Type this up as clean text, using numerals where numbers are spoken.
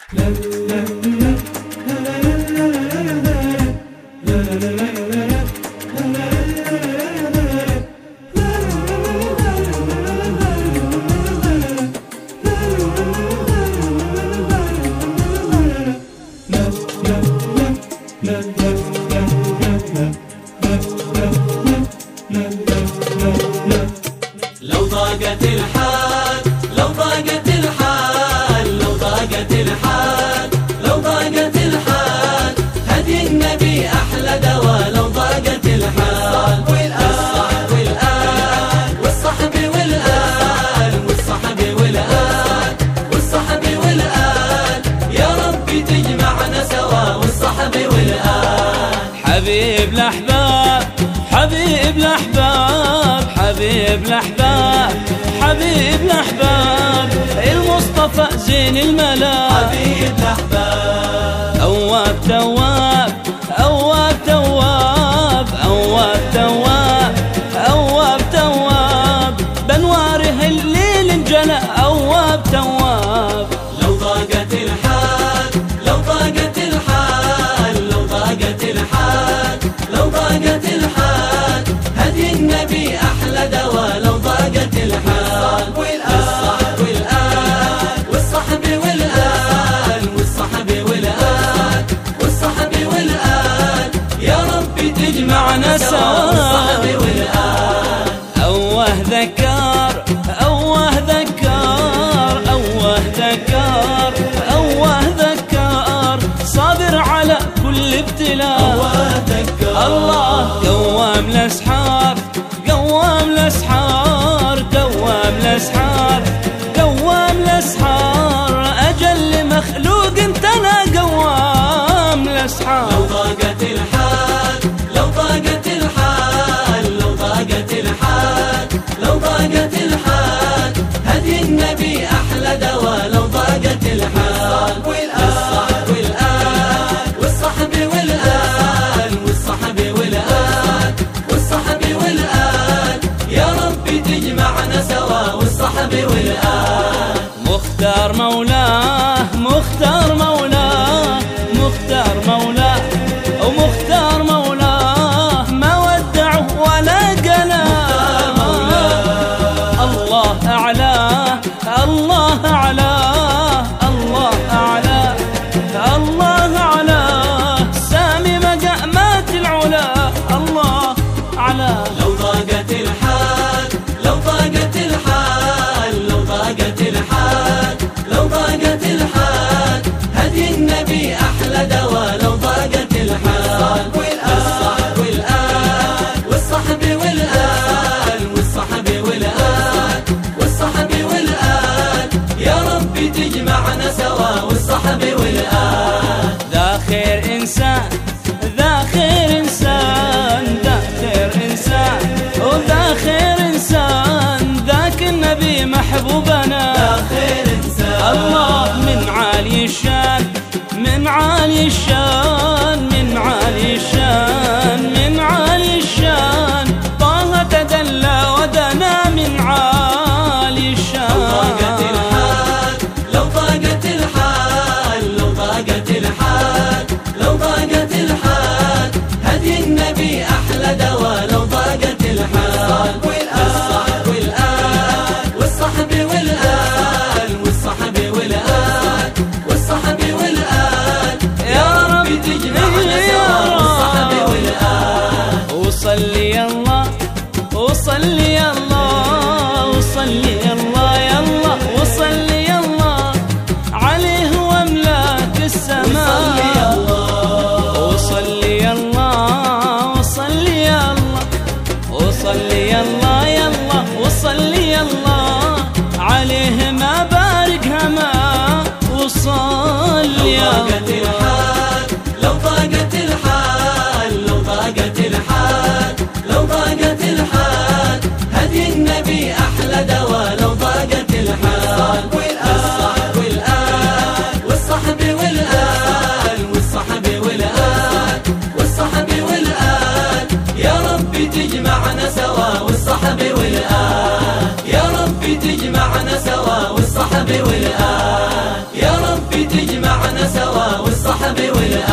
لو ضاقت الحال لو ضاقت الحال لو ضاقت الحال لو ضاقت الحال هدي النبي أحلى دواء. لو ضاقت الحال والصحب والآل والصحب والآل والصحب والآل والصحب والآل يا ربي تجمعنا سوا والصحب والآل. حبيب الأحباب حبيب الأحباب حبيب الأحباب حبيب الأحباب المصطفى زين الملا. حبيب الأحباب أواب تواب أواب تواب أواب تواب أواب تواب بنواره الليل انجلى. أواب تواب لو ضاقت الحال لو ضاقت الحال لو ضاقت الحال لو ضاقت الحال هدي النبي أحلى دواء. لو ضاقت الحال والصحب والآل والصحب والآل والصحب والآل والصحب والآل يا ربي تجمعنا سوا والصحب والآل. أوه ذكر أوه ذكر أوه ذكر أوه ذكر صابر على كل ابتلاء. أوه ذكر الله قوام الأسحار قوام الأسحار قوام الأسحار قوام الأسحار أجل مخلوق انتنا قوام الأسحار. لو ضاقت الحال لو ضاقت الحال لو ضاقت الحال لو ضاقت الحال هدي النبي أحلى دواء. لو ضاقت الحال والصحب والآل والصحب والآل والصحب والآل والصحب والآل يا ربي تجمعنا سوا والصحب والآل. مختار مولاه مختار مولاه مختار مولاه ومختار مولاه ما ودعه ولا قلاه. الله أعلاه الله أعلاه الله أعلاه الله أعلاه سامي مقامات العلا. الله أعلاه لو ضاقت الحال لو ضاقت الحال لو ضاقت الحال لو ضاقت الحال هدي النبي أحلى دواء. لو ضاقت الحال والصحب والآل والصحب والآل والصحب والآل والصحب والآل يا ربي تجمعنا سوا والصحب والآل. ذا خير إنسان ذا خير إنسان ذا خير إنسان وذا خير إنسان ذاك النبي محبوبنا. ذا خير إنسان الله من عالي الشان من عالي الشان من عالي الشان من عالي الشان طه تدلى ودنا من عالي الشان. لو ضاقت الحال لو ضاقت الحال لو ضاقت الحال لو ضاقت الحال هدي النبي أحلى دواء. لو ضاقت الحال والصحب والآل والصحب والآل والصحب والآل والصحب والآل يا ربي تجمعنا سوا والصحب والآل. وصلي الله وصلي الله وصلي الله يا الله وصلي الله عليه واملاك السماء. وصلي الله وصلي الله وصلي الله يا الله وصلي الله عليه ما بارك ما وصلي. لو ضاقت الحال لو ضاقت الحال لو ضاقت الحال لو ضاقت الحال هدي النبي أحلى دواء. لو ضاقت الحال والصحب والآل والصحب والآل والصحب والآل والصحب والآل يا ربي تجمعنا سوا والصحب والآل. يا ربي تجمعنا سوا والصحب والآل. يا ربي تجمعنا والأصحاب والآل